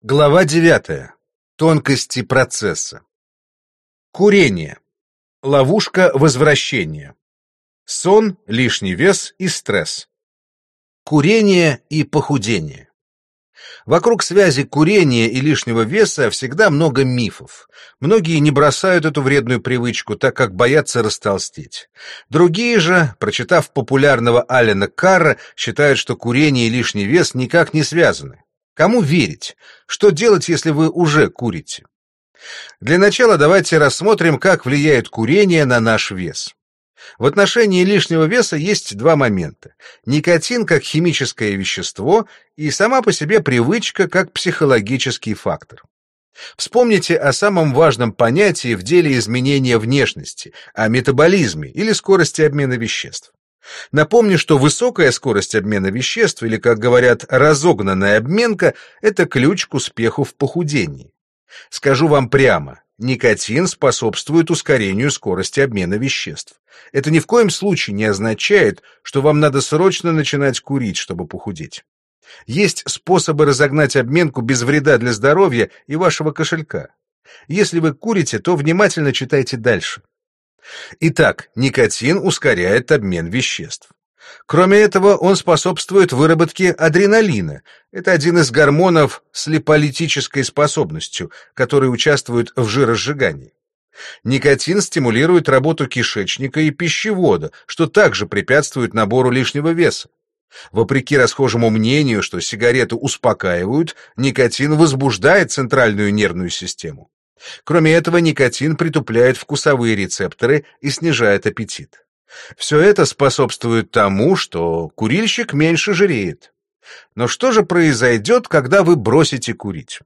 Глава 9. Тонкости процесса. Курение. Ловушка возвращения. Сон, лишний вес и стресс. Курение и похудение. Вокруг связи курения и лишнего веса всегда много мифов. Многие не бросают эту вредную привычку, так как боятся растолстеть. Другие же, прочитав популярного Алена Карра, считают, что курение и лишний вес никак не связаны. Кому верить? Что делать, если вы уже курите? Для начала давайте рассмотрим, как влияет курение на наш вес. В отношении лишнего веса есть два момента. Никотин как химическое вещество и сама по себе привычка как психологический фактор. Вспомните о самом важном понятии в деле изменения внешности, о метаболизме или скорости обмена веществ. Напомню, что высокая скорость обмена веществ, или, как говорят, разогнанная обменка, это ключ к успеху в похудении. Скажу вам прямо, никотин способствует ускорению скорости обмена веществ. Это ни в коем случае не означает, что вам надо срочно начинать курить, чтобы похудеть. Есть способы разогнать обменку без вреда для здоровья и вашего кошелька. Если вы курите, то внимательно читайте дальше. Итак, никотин ускоряет обмен веществ. Кроме этого, он способствует выработке адреналина. Это один из гормонов с липолитической способностью, который участвует в жиросжигании. Никотин стимулирует работу кишечника и пищевода, что также препятствует набору лишнего веса. Вопреки расхожему мнению, что сигареты успокаивают, никотин возбуждает центральную нервную систему. Кроме этого, никотин притупляет вкусовые рецепторы и снижает аппетит. Все это способствует тому, что курильщик меньше жиреет. Но что же произойдет, когда вы бросите курить?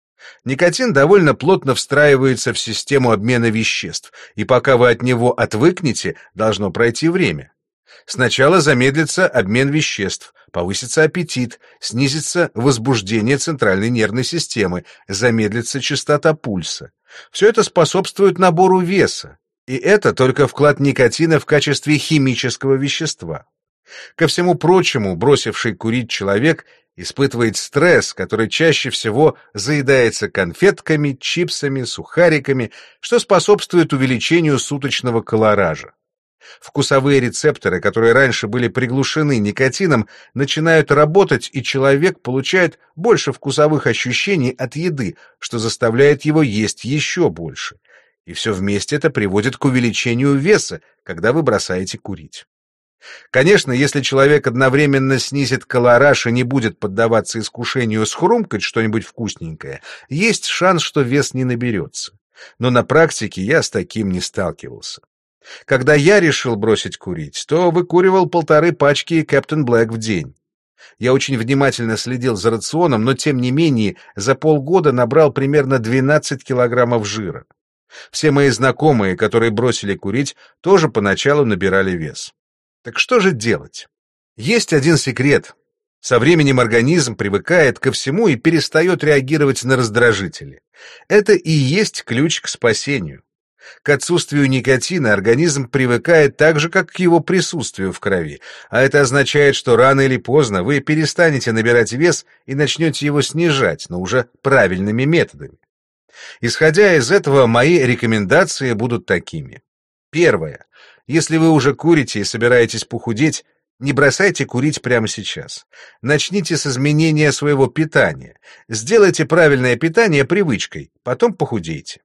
Никотин довольно плотно встраивается в систему обмена веществ, и пока вы от него отвыкнете, должно пройти время. Сначала замедлится обмен веществ, повысится аппетит, снизится возбуждение центральной нервной системы, замедлится частота пульса. Все это способствует набору веса, и это только вклад никотина в качестве химического вещества. Ко всему прочему, бросивший курить человек испытывает стресс, который чаще всего заедается конфетками, чипсами, сухариками, что способствует увеличению суточного колоража. Вкусовые рецепторы, которые раньше были приглушены никотином, начинают работать, и человек получает больше вкусовых ощущений от еды, что заставляет его есть еще больше. И все вместе это приводит к увеличению веса, когда вы бросаете курить. Конечно, если человек одновременно снизит колораж и не будет поддаваться искушению схрумкать что-нибудь вкусненькое, есть шанс, что вес не наберется. Но на практике я с таким не сталкивался. Когда я решил бросить курить, то выкуривал 1,5 пачки Captain Black в день. Я очень внимательно следил за рационом, но тем не менее за полгода набрал примерно 12 килограммов жира. Все мои знакомые, которые бросили курить, тоже поначалу набирали вес. Так что же делать? Есть один секрет. Со временем организм привыкает ко всему и перестает реагировать на раздражители. Это и есть ключ к спасению. К отсутствию никотина организм привыкает так же, как к его присутствию в крови, а это означает, что рано или поздно вы перестанете набирать вес и начнете его снижать, но уже правильными методами. Исходя из этого, мои рекомендации будут такими. Первое. Если вы уже курите и собираетесь похудеть, не бросайте курить прямо сейчас. Начните с изменения своего питания. Сделайте правильное питание привычкой, потом похудейте.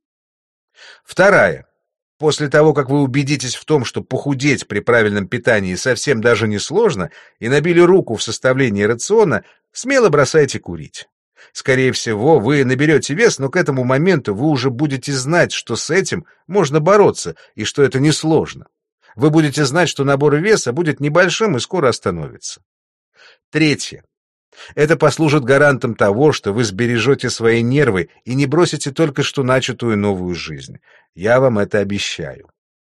Вторая. После того, как вы убедитесь в том, что похудеть при правильном питании совсем даже не сложно, и набили руку в составлении рациона, смело бросайте курить. Скорее всего, вы наберете вес, но к этому моменту вы уже будете знать, что с этим можно бороться, и что это несложно. Вы будете знать, что набор веса будет небольшим и скоро остановится. Третье. Это послужит гарантом того, что вы сбережете свои нервы и не бросите только что начатую новую жизнь. Я вам это обещаю.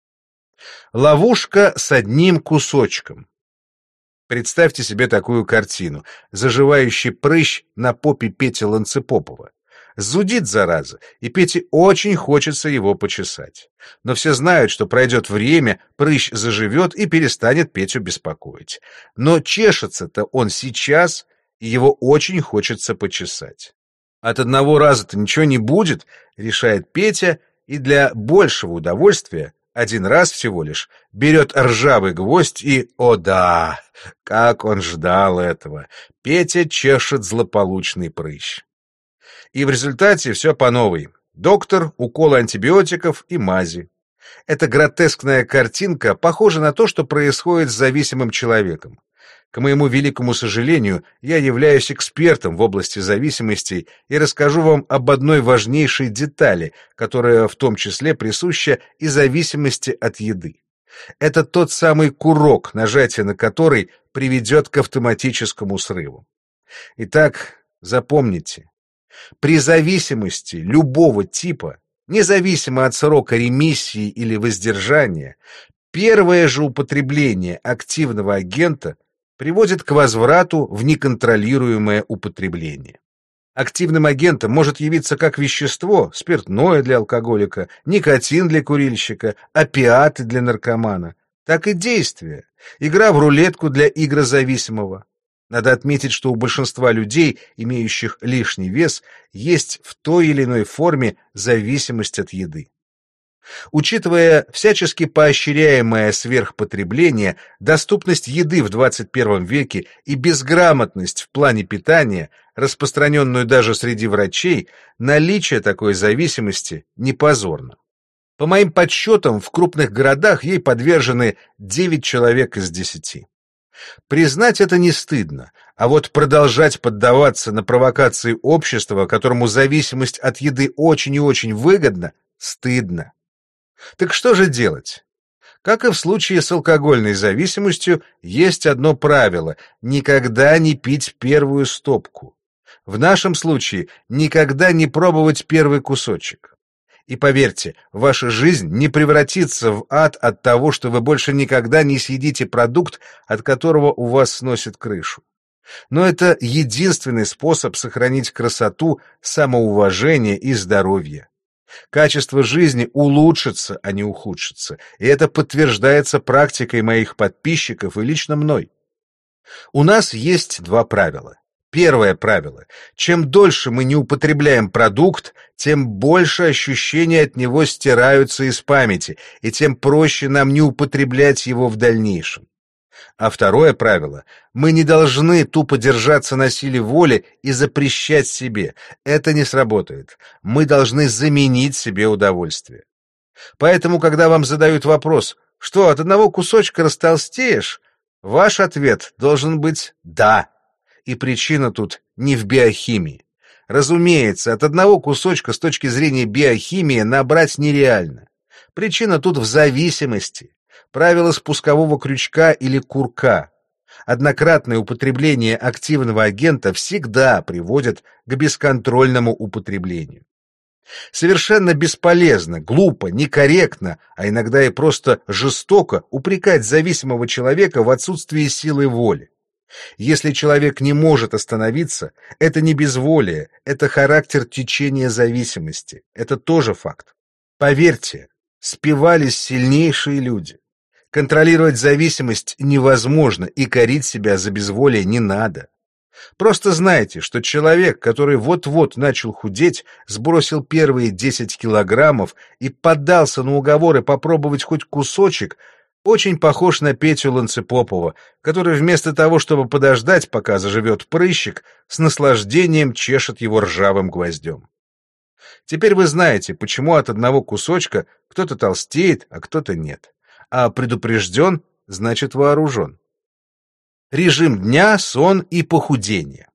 Ловушка с одним кусочком. Представьте себе такую картину. Заживающий прыщ на попе Пети Ланцепопова. Зудит, зараза, и Пете очень хочется его почесать. Но все знают, что пройдет время, прыщ заживет и перестанет Петю беспокоить. Но чешется-то он сейчас, и его очень хочется почесать. От одного раза-то ничего не будет, решает Петя, и для большего удовольствия, один раз всего лишь, берет ржавый гвоздь и, о да, как он ждал этого, Петя чешет злополучный прыщ. И в результате все по новой. Доктор, уколы антибиотиков и мази. Эта гротескная картинка похожа на то, что происходит с зависимым человеком. К моему великому сожалению, я являюсь экспертом в области зависимостей и расскажу вам об одной важнейшей детали, которая в том числе присуща и зависимости от еды. Это тот самый курок, нажатие на который приведет к автоматическому срыву. Итак, запомните, при зависимости любого типа, независимо от срока ремиссии или воздержания, первое же употребление активного агента приводит к возврату в неконтролируемое употребление. Активным агентом может явиться как вещество, спиртное для алкоголика, никотин для курильщика, опиаты для наркомана, так и действие, игра в рулетку для игрозависимого. Надо отметить, что у большинства людей, имеющих лишний вес, есть в той или иной форме зависимость от еды. Учитывая всячески поощряемое сверхпотребление, доступность еды в 21 веке и безграмотность в плане питания, распространенную даже среди врачей, наличие такой зависимости не позорно. По моим подсчетам, в крупных городах ей подвержены 9 человек из 10. Признать это не стыдно, а вот продолжать поддаваться на провокации общества, которому зависимость от еды очень и очень выгодна, стыдно. Так что же делать? Как и в случае с алкогольной зависимостью, есть одно правило – никогда не пить первую стопку. В нашем случае никогда не пробовать первый кусочек. И поверьте, ваша жизнь не превратится в ад от того, что вы больше никогда не съедите продукт, от которого у вас сносит крышу. Но это единственный способ сохранить красоту, самоуважение и здоровье. Качество жизни улучшится, а не ухудшится, и это подтверждается практикой моих подписчиков и лично мной. У нас есть два правила. Первое правило. Чем дольше мы не употребляем продукт, тем больше ощущения от него стираются из памяти, и тем проще нам не употреблять его в дальнейшем. А второе правило. Мы не должны тупо держаться на силе воли и запрещать себе. Это не сработает. Мы должны заменить себе удовольствие. Поэтому, когда вам задают вопрос, что от одного кусочка растолстеешь, ваш ответ должен быть «да». И причина тут не в биохимии. Разумеется, от одного кусочка с точки зрения биохимии набрать нереально. Причина тут в зависимости. Правило спускового крючка или курка. Однократное употребление активного агента всегда приводит к бесконтрольному употреблению. Совершенно бесполезно, глупо, некорректно, а иногда и просто жестоко упрекать зависимого человека в отсутствии силы воли. Если человек не может остановиться, это не безволие, это характер течения зависимости. Это тоже факт. Поверьте, спивались сильнейшие люди. Контролировать зависимость невозможно, и корить себя за безволие не надо. Просто знайте, что человек, который вот-вот начал худеть, сбросил первые 10 килограммов и поддался на уговоры попробовать хоть кусочек, очень похож на Петю Ланцепопова, который вместо того, чтобы подождать, пока заживет прыщик, с наслаждением чешет его ржавым гвоздем. Теперь вы знаете, почему от одного кусочка кто-то толстеет, а кто-то нет. А предупрежден, значит вооружен. Режим дня, сон и похудение.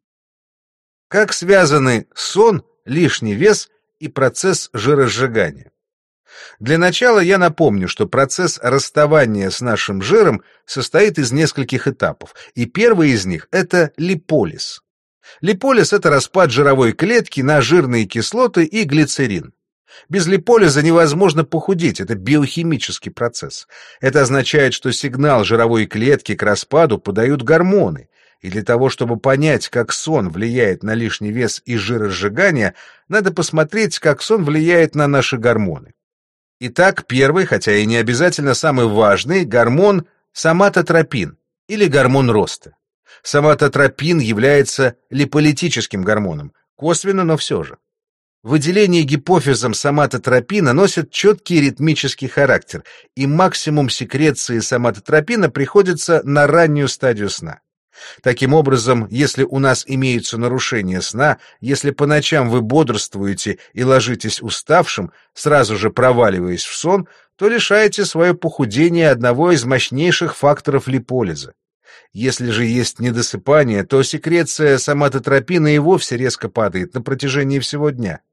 Как связаны сон, лишний вес и процесс жиросжигания? Для начала я напомню, что процесс расставания с нашим жиром состоит из нескольких этапов, и первый из них – это липолиз. Липолиз – это распад жировой клетки на жирные кислоты и глицерин. Без липолиза невозможно похудеть, это биохимический процесс. Это означает, что сигнал жировой клетки к распаду подают гормоны, и для того, чтобы понять, как сон влияет на лишний вес и жиросжигание, надо посмотреть, как сон влияет на наши гормоны. Итак, первый, хотя и не обязательно самый важный, гормон – соматотропин, или гормон роста. Соматотропин является липолитическим гормоном. Косвенно, но все же. Выделение гипофизом соматотропина носит четкий ритмический характер, и максимум секреции соматотропина приходится на раннюю стадию сна. Таким образом, если у нас имеются нарушения сна, если по ночам вы бодрствуете и ложитесь уставшим, сразу же проваливаясь в сон, то лишаете свое похудение одного из мощнейших факторов липолиза. Если же есть недосыпание, то секреция соматотропина и вовсе резко падает на протяжении всего дня.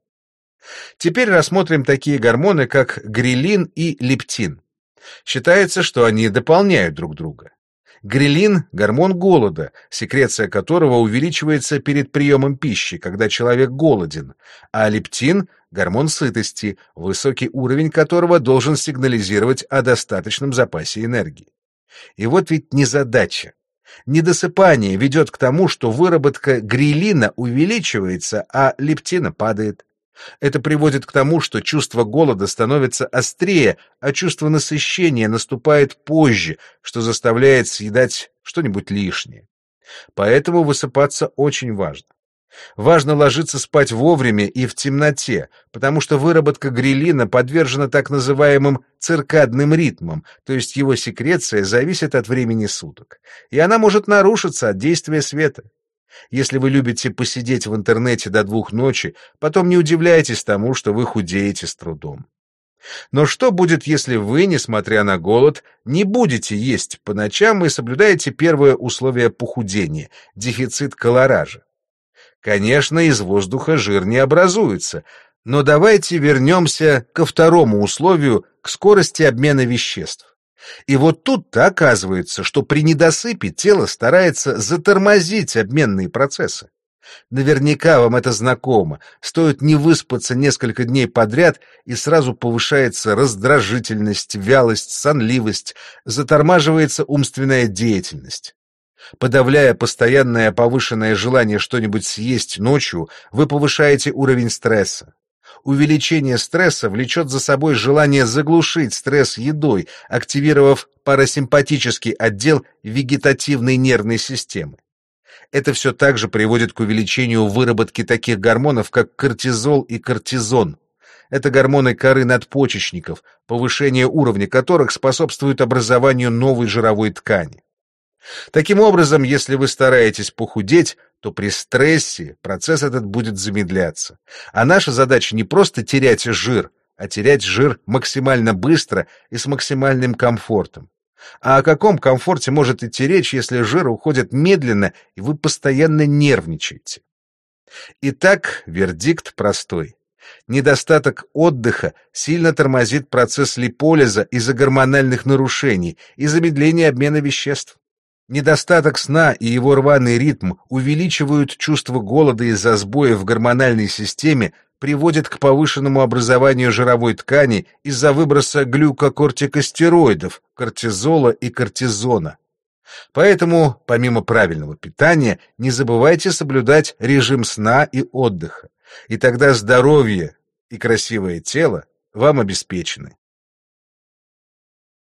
Теперь рассмотрим такие гормоны, как грелин и лептин. Считается, что они дополняют друг друга. Грелин – гормон голода, секреция которого увеличивается перед приемом пищи, когда человек голоден, а лептин – гормон сытости, высокий уровень которого должен сигнализировать о достаточном запасе энергии. И вот ведь незадача. Недосыпание ведет к тому, что выработка грелина увеличивается, а лептина падает. Это приводит к тому, что чувство голода становится острее, а чувство насыщения наступает позже, что заставляет съедать что-нибудь лишнее. Поэтому высыпаться очень важно. Важно ложиться спать вовремя и в темноте, потому что выработка грелина подвержена так называемым циркадным ритмам, то есть его секреция зависит от времени суток, и она может нарушиться от действия света. Если вы любите посидеть в интернете до 2 ночи, потом не удивляйтесь тому, что вы худеете с трудом. Но что будет, если вы, несмотря на голод, не будете есть по ночам и соблюдаете первое условие похудения – дефицит колоража? Конечно, из воздуха жир не образуется, но давайте вернемся ко второму условию – к скорости обмена веществ. И вот тут-то оказывается, что при недосыпе тело старается затормозить обменные процессы. Наверняка вам это знакомо. Стоит не выспаться несколько дней подряд, и сразу повышается раздражительность, вялость, сонливость, затормаживается умственная деятельность. Подавляя постоянное повышенное желание что-нибудь съесть ночью, вы повышаете уровень стресса. Увеличение стресса влечет за собой желание заглушить стресс едой, активировав парасимпатический отдел вегетативной нервной системы. Это все также приводит к увеличению выработки таких гормонов, как кортизол и кортизон. Это гормоны коры надпочечников, повышение уровня которых способствует образованию новой жировой ткани. Таким образом, если вы стараетесь похудеть, то при стрессе процесс этот будет замедляться. А наша задача не просто терять жир, а терять жир максимально быстро и с максимальным комфортом. А о каком комфорте может идти речь, если жир уходит медленно, и вы постоянно нервничаете? Итак, вердикт простой. Недостаток отдыха сильно тормозит процесс липолиза из-за гормональных нарушений и замедления обмена веществ. Недостаток сна и его рваный ритм увеличивают чувство голода из-за сбоев в гормональной системе, приводят к повышенному образованию жировой ткани из-за выброса глюкокортикостероидов, кортизола и кортизона. Поэтому, помимо правильного питания, не забывайте соблюдать режим сна и отдыха, и тогда здоровье и красивое тело вам обеспечены.